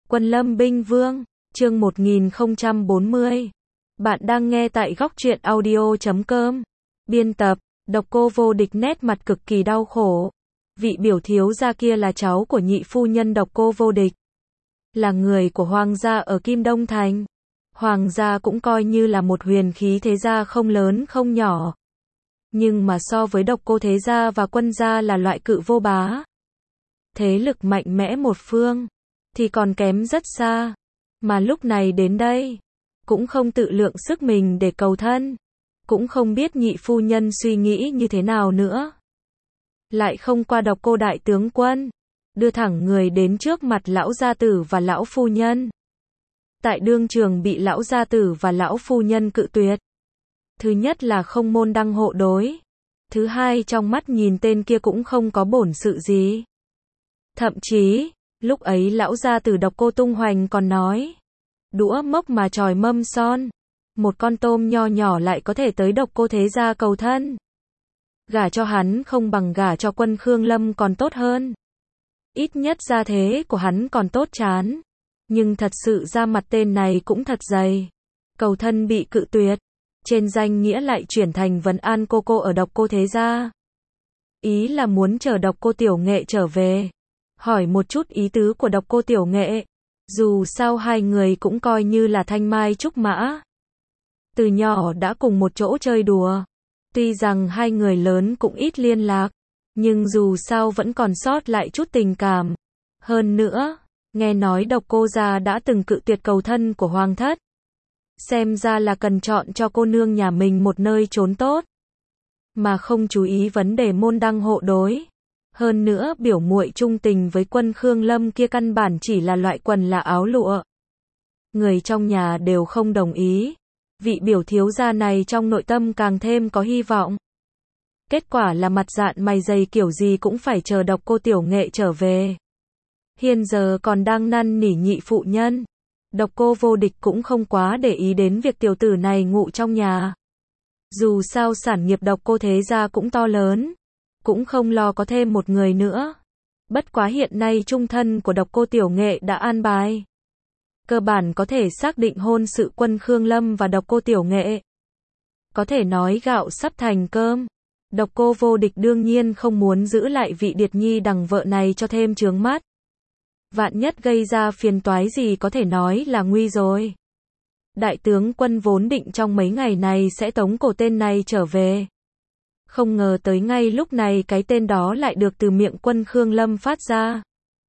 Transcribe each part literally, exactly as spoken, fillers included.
Quân Lâm Binh Vương, chương một nghìn không trăm bốn mươi. Bạn đang nghe tại góc truyện audio chấm com. Biên tập, Độc Cô Vô Địch nét mặt cực kỳ đau khổ. Vị biểu thiếu gia kia là cháu của nhị phu nhân Độc Cô Vô Địch. Là người của Hoàng gia ở Kim Đông Thành. Hoàng gia cũng coi như là một huyền khí thế gia không lớn không nhỏ. Nhưng mà so với Độc Cô thế gia và Quân gia là loại cự vô bá. Thế lực mạnh mẽ một phương thì còn kém rất xa, mà lúc này đến đây, cũng không tự lượng sức mình để cầu thân, cũng không biết nhị phu nhân suy nghĩ như thế nào nữa. Lại không qua Độc Cô đại tướng quân, đưa thẳng người đến trước mặt lão gia tử và lão phu nhân. Tại đương trường bị lão gia tử và lão phu nhân cự tuyệt. Thứ nhất là không môn đăng hộ đối, thứ hai trong mắt nhìn tên kia cũng không có bổn sự gì. Thậm chí, lúc ấy lão gia tử Độc Cô tung hoành còn nói, đũa mốc mà chòi mâm son, một con tôm nho nhỏ lại có thể tới Độc Cô thế gia cầu thân. Gả cho hắn không bằng gả cho Quân Khương Lâm còn tốt hơn. Ít nhất gia thế của hắn còn tốt chán. Nhưng thật sự ra mặt tên này cũng thật dày. Cầu thân bị cự tuyệt, trên danh nghĩa lại chuyển thành vấn an cô cô ở Độc Cô thế gia. Ý là muốn chờ Độc Cô tiểu nghệ trở về, hỏi một chút ý tứ của Độc Cô tiểu nghệ. Dù sao hai người cũng coi như là thanh mai trúc mã. Từ nhỏ đã cùng một chỗ chơi đùa. Tuy rằng hai người lớn cũng ít liên lạc, nhưng dù sao vẫn còn sót lại chút tình cảm. Hơn nữa, nghe nói Độc Cô gia đã từng cự tuyệt cầu thân của hoàng thất. Xem ra là cần chọn cho cô nương nhà mình một nơi trốn tốt, mà không chú ý vấn đề môn đăng hộ đối. Hơn nữa biểu muội trung tình với Quân Khương Lâm kia căn bản chỉ là loại quần là áo lụa. Người trong nhà đều không đồng ý. Vị biểu thiếu gia này trong nội tâm càng thêm có hy vọng. Kết quả là mặt dạn mày dày kiểu gì cũng phải chờ Độc Cô tiểu nghệ trở về. Hiện giờ còn đang năn nỉ nhị phụ nhân. Độc Cô Vô Địch cũng không quá để ý đến việc tiểu tử này ngụ trong nhà. Dù sao sản nghiệp Độc Cô thế gia cũng to lớn, cũng không lo có thêm một người nữa. Bất quá hiện nay trung thân của Độc Cô tiểu nghệ đã an bài, cơ bản có thể xác định hôn sự Quân Khương Lâm và Độc Cô tiểu nghệ. Có thể nói gạo sắp thành cơm. Độc Cô Vô Địch đương nhiên không muốn giữ lại vị điệt nhi đằng vợ này cho thêm chướng mắt. Vạn nhất gây ra phiền toái gì có thể nói là nguy rồi. Đại tướng quân vốn định trong mấy ngày này sẽ tống cổ tên này trở về. Không ngờ tới ngay lúc này cái tên đó lại được từ miệng Quân Khương Lâm phát ra.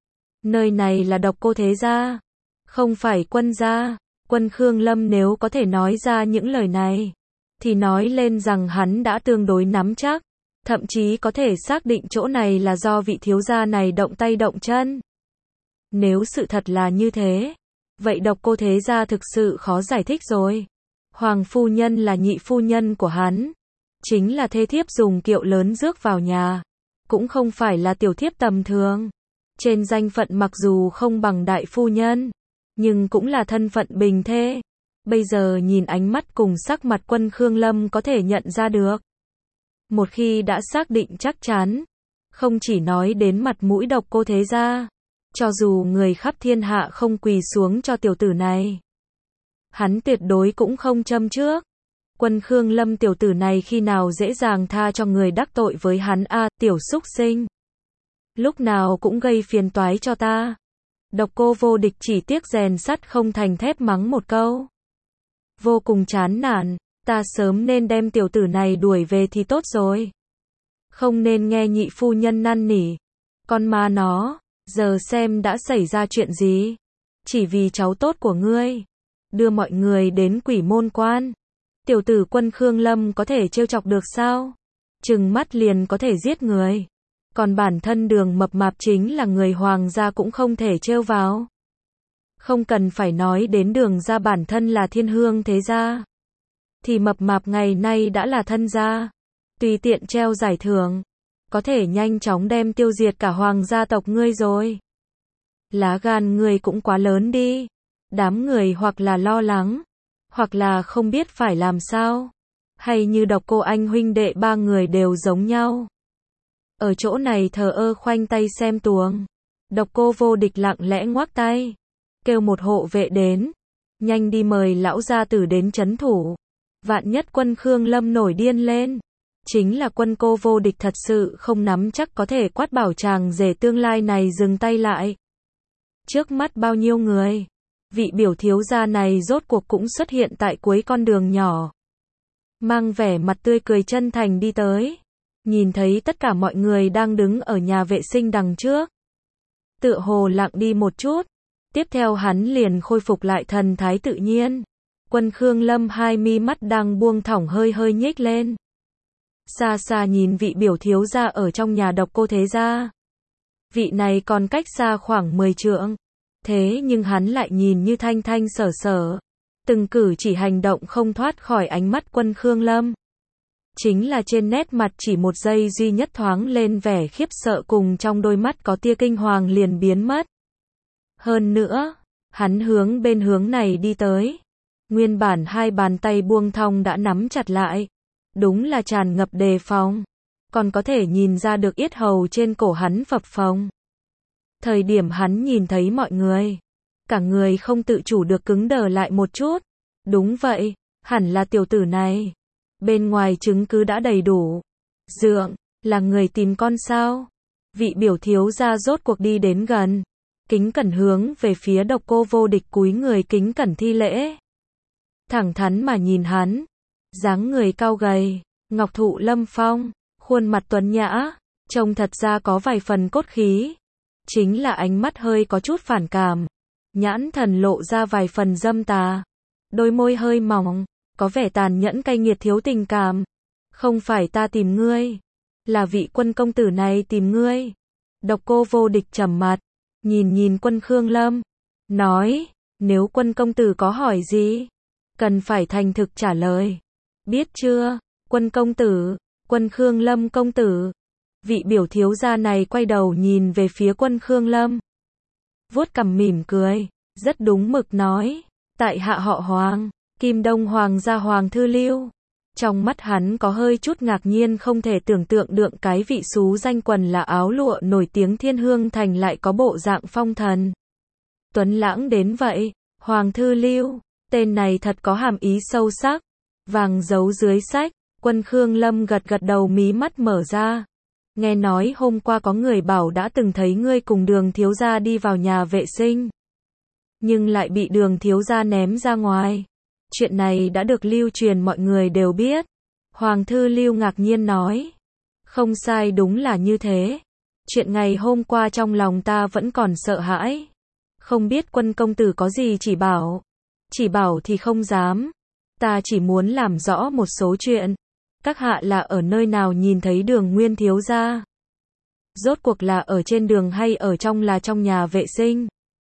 Nơi này là Độc Cô thế gia, không phải Quân gia. Quân Khương Lâm nếu có thể nói ra những lời này, thì nói lên rằng hắn đã tương đối nắm chắc, thậm chí có thể xác định chỗ này là do vị thiếu gia này động tay động chân. Nếu sự thật là như thế, vậy Độc Cô thế gia thực sự khó giải thích rồi. Hoàng phu nhân là nhị phu nhân của hắn, chính là thê thiếp dùng kiệu lớn rước vào nhà, cũng không phải là tiểu thiếp tầm thường. Trên danh phận mặc dù không bằng đại phu nhân, nhưng cũng là thân phận bình thê. Bây giờ nhìn ánh mắt cùng sắc mặt Quân Khương Lâm có thể nhận ra được. Một khi đã xác định chắc chắn, không chỉ nói đến mặt mũi Độc Cô thế gia, cho dù người khắp thiên hạ không quỳ xuống cho tiểu tử này, hắn tuyệt đối cũng không châm trước. Quân Khương Lâm tiểu tử này khi nào dễ dàng tha cho người đắc tội với hắn a, à, tiểu súc sinh. Lúc nào cũng gây phiền toái cho ta. Độc Cô Vô Địch chỉ tiếc rèn sắt không thành thép mắng một câu. Vô cùng chán nản, ta sớm nên đem tiểu tử này đuổi về thì tốt rồi. Không nên nghe nhị phu nhân năn nỉ. Con ma nó, giờ xem đã xảy ra chuyện gì. Chỉ vì cháu tốt của ngươi, đưa mọi người đến Quỷ Môn Quan. Tiểu tử Quân Khương Lâm có thể trêu chọc được sao? Trừng mắt liền có thể giết người. Còn bản thân Đường mập mạp chính là người Hoàng gia cũng không thể trêu vào. Không cần phải nói đến Đường gia bản thân là thiên hương thế gia, thì mập mạp ngày nay đã là thân gia. Tùy tiện treo giải thưởng, có thể nhanh chóng đem tiêu diệt cả Hoàng gia tộc ngươi rồi. Lá gan ngươi cũng quá lớn đi. Đám người hoặc là lo lắng, hoặc là không biết phải làm sao, hay như Độc Cô anh huynh đệ ba người đều giống nhau. Ở chỗ này thờ ơ khoanh tay xem tuồng. Độc Cô Vô Địch lặng lẽ ngoắc tay. kêu một hộ vệ đến, nhanh đi mời lão gia tử đến trấn thủ. Vạn nhất quân Khương Lâm nổi điên lên, chính là quân cô vô địch thật sự không nắm chắc có thể quát bảo chàng rể tương lai này dừng tay lại. Trước mắt bao nhiêu người, vị biểu thiếu gia này rốt cuộc cũng xuất hiện tại cuối con đường nhỏ. Mang vẻ mặt tươi cười chân thành đi tới, nhìn thấy tất cả mọi người đang đứng ở nhà vệ sinh đằng trước. Tựa hồ lặng đi một chút, tiếp theo hắn liền khôi phục lại thần thái tự nhiên. Quân Khương Lâm hai mi mắt đang buông thõng hơi hơi nhếch lên. Xa xa nhìn vị biểu thiếu gia ở trong nhà độc cô thế gia. Vị này còn cách xa khoảng mười trượng. Thế nhưng hắn lại nhìn như thanh thanh sở sở. Từng cử chỉ hành động không thoát khỏi ánh mắt quân Khương Lâm. Chính là trên nét mặt chỉ một giây duy nhất thoáng lên vẻ khiếp sợ cùng trong đôi mắt có tia kinh hoàng liền biến mất. Hơn nữa, hắn hướng bên hướng này đi tới. Nguyên bản hai bàn tay buông thong đã nắm chặt lại. Đúng là tràn ngập đề phòng. Còn có thể nhìn ra được yết hầu trên cổ hắn phập phồng. Thời điểm hắn nhìn thấy mọi người, cả người không tự chủ được cứng đờ lại một chút. Đúng vậy, hẳn là tiểu tử này. Bên ngoài chứng cứ đã đầy đủ. Dượng, là người tìm con sao? Vị biểu thiếu gia rốt cuộc đi đến gần. Kính cẩn hướng về phía độc cô vô địch cúi người kính cẩn thi lễ. Thẳng thắn mà nhìn hắn. Dáng người cao gầy, ngọc thụ lâm phong, khuôn mặt tuấn nhã, trông thật ra có vài phần cốt khí. Chính là ánh mắt hơi có chút phản cảm. Nhãn thần lộ ra vài phần dâm tà. Đôi môi hơi mỏng, có vẻ tàn nhẫn cay nghiệt thiếu tình cảm. Không phải ta tìm ngươi, là vị quân công tử này tìm ngươi. Độc cô vô địch trầm mặt, nhìn nhìn quân Khương Lâm, nói, nếu quân công tử có hỏi gì, cần phải thành thực trả lời. Biết chưa, quân công tử, quân Khương Lâm công tử. Vị biểu thiếu gia này quay đầu nhìn về phía quân Khương Lâm. Vuốt cằm mỉm cười, rất đúng mực nói, tại hạ họ Hoàng, Kim Đông Hoàng gia Hoàng Thư Lưu. Trong mắt hắn có hơi chút ngạc nhiên không thể tưởng tượng được cái vị xú danh quần là áo lụa nổi tiếng Thiên Hương Thành lại có bộ dạng phong thần. Tuấn lãng đến vậy, Hoàng Thư Lưu, tên này thật có hàm ý sâu sắc. Vàng giấu dưới sách, quân Khương Lâm gật gật đầu mí mắt mở ra. Nghe nói hôm qua có người bảo đã từng thấy ngươi cùng Đường thiếu gia đi vào nhà vệ sinh. Nhưng lại bị Đường thiếu gia ném ra ngoài. Chuyện này đã được lưu truyền mọi người đều biết. Hoàng Thư Lưu ngạc nhiên nói. Không sai, đúng là như thế. Chuyện ngày hôm qua trong lòng ta vẫn còn sợ hãi. Không biết quân công tử có gì chỉ bảo. Chỉ bảo thì không dám. Ta chỉ muốn làm rõ một số chuyện. Các hạ là ở nơi nào nhìn thấy Đường Nguyên thiếu gia? Rốt cuộc là ở trên đường hay ở trong là trong nhà vệ sinh?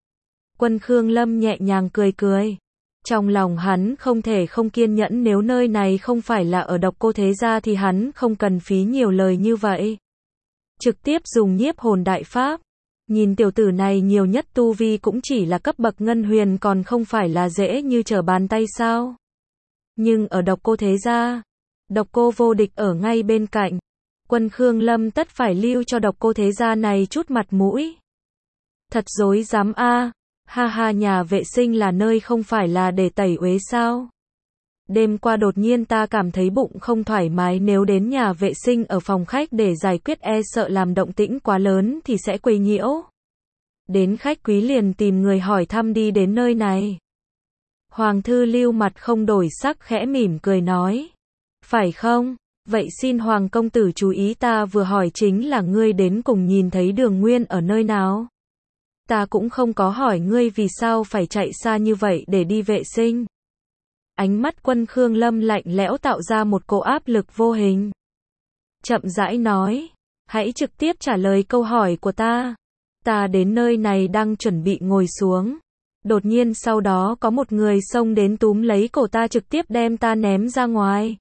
Quân Khương Lâm nhẹ nhàng cười cười. Trong lòng hắn không thể không kiên nhẫn, nếu nơi này không phải là ở độc cô thế gia thì hắn không cần phí nhiều lời như vậy. Trực tiếp dùng nhiếp hồn đại pháp. Nhìn tiểu tử này nhiều nhất tu vi cũng chỉ là cấp bậc ngân huyền, còn không phải là dễ như trở bàn tay sao? Nhưng ở độc cô thế gia, độc cô vô địch ở ngay bên cạnh. Quân Khương Lâm tất phải lưu cho độc cô thế gia này chút mặt mũi. Thật dối dám a. Ha ha, nhà vệ sinh là nơi không phải là để tẩy uế sao? Đêm qua đột nhiên ta cảm thấy bụng không thoải mái, nếu đến nhà vệ sinh ở phòng khách để giải quyết e sợ làm động tĩnh quá lớn thì sẽ quấy nhiễu. Đến khách quý liền tìm người hỏi thăm đi đến nơi này. Hoàng Thư Lưu mặt không đổi sắc khẽ mỉm cười nói. Phải không? Vậy xin Hoàng công tử chú ý, ta vừa hỏi chính là ngươi đến cùng nhìn thấy Đường Nguyên ở nơi nào? Ta cũng không có hỏi ngươi vì sao phải chạy xa như vậy để đi vệ sinh. Ánh mắt quân Khương Lâm lạnh lẽo tạo ra một cỗ áp lực vô hình. Chậm rãi nói, hãy trực tiếp trả lời câu hỏi của ta. Ta đến nơi này đang chuẩn bị ngồi xuống. Đột nhiên sau đó có một người xông đến túm lấy cổ ta, trực tiếp đem ta ném ra ngoài.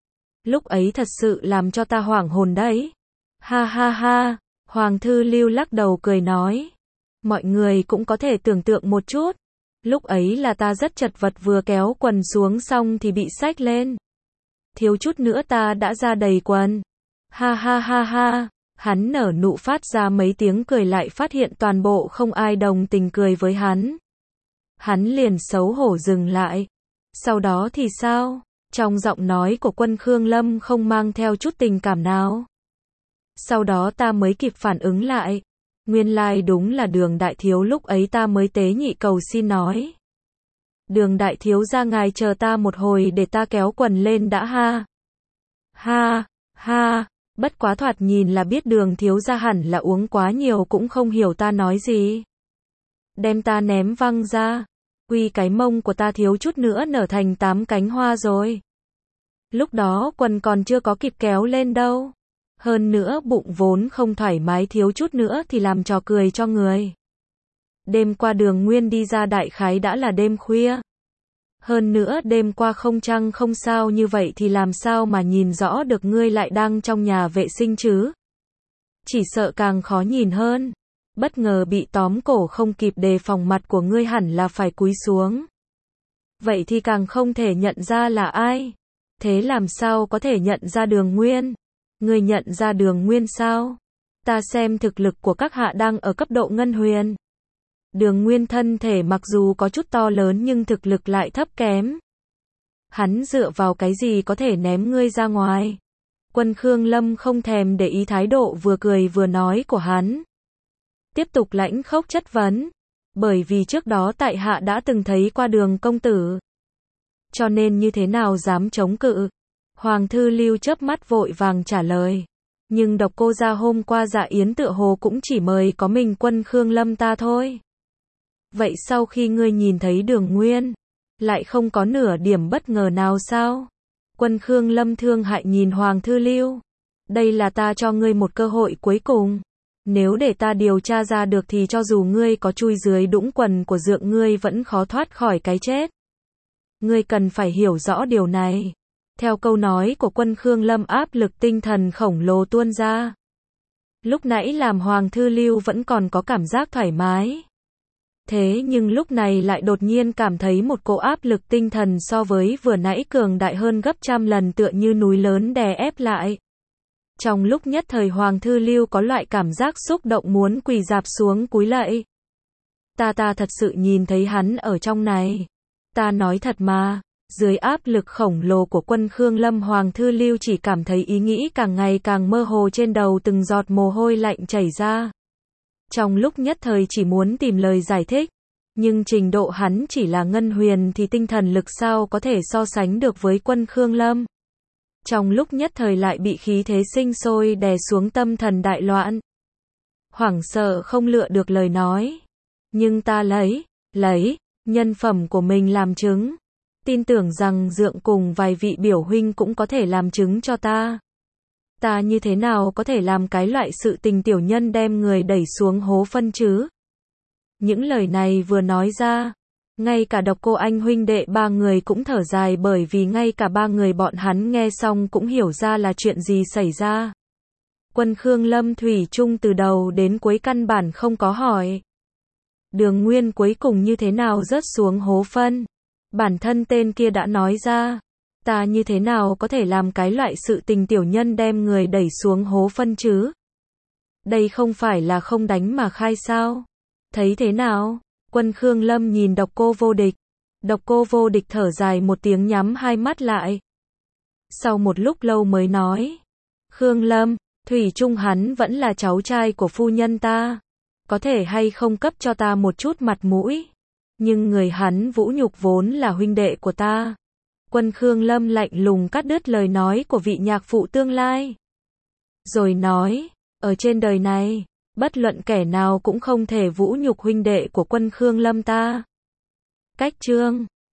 Lúc ấy thật sự làm cho ta hoảng hồn đấy. Ha ha ha, Hoàng Thư Lưu lắc đầu cười nói. Mọi người cũng có thể tưởng tượng một chút. Lúc ấy là ta rất chật vật, vừa kéo quần xuống xong thì bị xách lên. Thiếu chút nữa ta đã ra đầy quần. Ha ha ha ha, hắn nở nụ phát ra mấy tiếng cười, lại phát hiện toàn bộ không ai đồng tình cười với hắn. Hắn liền xấu hổ dừng lại. Sau đó thì sao? Trong giọng nói của Quân Khương Lâm không mang theo chút tình cảm nào. Sau đó ta mới kịp phản ứng lại. Nguyên lai like đúng là Đường đại thiếu, lúc ấy ta mới tế nhị cầu xin nói. Đường đại thiếu ra ngài chờ ta một hồi để ta kéo quần lên đã ha. Ha, ha, bất quá thoạt nhìn là biết Đường thiếu ra hẳn là uống quá nhiều cũng không hiểu ta nói gì. Đem ta ném văng ra. Quy cái mông của ta thiếu chút nữa nở thành tám cánh hoa rồi. Lúc đó quần còn chưa có kịp kéo lên đâu. Hơn nữa bụng vốn không thoải mái, thiếu chút nữa thì làm trò cười cho người. Đêm qua Đường Nguyên đi ra đại khái đã là đêm khuya. Hơn nữa đêm qua không trăng không sao như vậy thì làm sao mà nhìn rõ được ngươi lại đang trong nhà vệ sinh chứ? Chỉ sợ càng khó nhìn hơn. Bất ngờ bị tóm cổ không kịp đề phòng, mặt của ngươi hẳn là phải cúi xuống. Vậy thì càng không thể nhận ra là ai. Thế làm sao có thể nhận ra Đường Nguyên? Ngươi nhận ra Đường Nguyên sao? Ta xem thực lực của các hạ đang ở cấp độ ngân huyền. Đường Nguyên thân thể mặc dù có chút to lớn nhưng thực lực lại thấp kém. Hắn dựa vào cái gì có thể ném ngươi ra ngoài? Quân Khương Lâm không thèm để ý thái độ vừa cười vừa nói của hắn. Tiếp tục lãnh khốc chất vấn. Bởi vì trước đó tại hạ đã từng thấy qua Đường công tử. Cho nên như thế nào dám chống cự? Hoàng Thư Lưu chớp mắt vội vàng trả lời. Nhưng Độc Cô gia hôm qua dạ yến tựa hồ cũng chỉ mời có mình Quân Khương Lâm ta thôi. Vậy sau khi ngươi nhìn thấy Đường Nguyên, lại không có nửa điểm bất ngờ nào sao? Quân Khương Lâm thương hại nhìn Hoàng Thư Lưu. Đây là ta cho ngươi một cơ hội cuối cùng. Nếu để ta điều tra ra được thì cho dù ngươi có chui dưới đũng quần của dượng ngươi vẫn khó thoát khỏi cái chết. Ngươi cần phải hiểu rõ điều này. Theo câu nói của Quân Khương Lâm, áp lực tinh thần khổng lồ tuôn ra. Lúc nãy làm Hoàng Thư Lưu vẫn còn có cảm giác thoải mái. Thế nhưng lúc này lại đột nhiên cảm thấy một cỗ áp lực tinh thần so với vừa nãy cường đại hơn gấp trăm lần, tựa như núi lớn đè ép lại. Trong lúc nhất thời Hoàng Thư Lưu có loại cảm giác xúc động muốn quỳ rạp xuống cúi lạy. Ta ta thật sự nhìn thấy hắn ở trong này. Ta nói thật mà. Dưới áp lực khổng lồ của Quân Khương Lâm, Hoàng Thư Lưu chỉ cảm thấy ý nghĩ càng ngày càng mơ hồ, trên đầu từng giọt mồ hôi lạnh chảy ra. Trong lúc nhất thời chỉ muốn tìm lời giải thích, nhưng trình độ hắn chỉ là ngân huyền thì tinh thần lực sao có thể so sánh được với Quân Khương Lâm. Trong lúc nhất thời lại bị khí thế sinh sôi đè xuống, tâm thần đại loạn. Hoảng sợ không lựa được lời nói. Nhưng ta lấy, lấy, nhân phẩm của mình làm chứng. Tin tưởng rằng dượng cùng vài vị biểu huynh cũng có thể làm chứng cho ta. Ta như thế nào có thể làm cái loại sự tình tiểu nhân đem người đẩy xuống hố phân chứ? Những lời này vừa nói ra, ngay cả Độc Cô Anh huynh đệ ba người cũng thở dài, bởi vì ngay cả ba người bọn hắn nghe xong cũng hiểu ra là chuyện gì xảy ra. Quân Khương Lâm thủy chung từ đầu đến cuối căn bản không có hỏi. Đường Nguyên cuối cùng như thế nào rớt xuống hố phân? Bản thân tên kia đã nói ra. Ta như thế nào có thể làm cái loại sự tình tiểu nhân đem người đẩy xuống hố phân chứ? Đây không phải là không đánh mà khai sao? Thấy thế nào? Quân Khương Lâm nhìn Độc Cô Vô Địch. Độc Cô Vô Địch thở dài một tiếng, nhắm hai mắt lại. Sau một lúc lâu mới nói. Khương Lâm, thủy chung hắn vẫn là cháu trai của phu nhân ta. Có thể hay không cấp cho ta một chút mặt mũi? Nhưng người hắn vũ nhục vốn là huynh đệ của ta. Quân Khương Lâm lạnh lùng cắt đứt lời nói của vị nhạc phụ tương lai. Rồi nói, ở trên đời này, bất luận kẻ nào cũng không thể vũ nhục huynh đệ của Quân Khương Lâm ta. Cách chương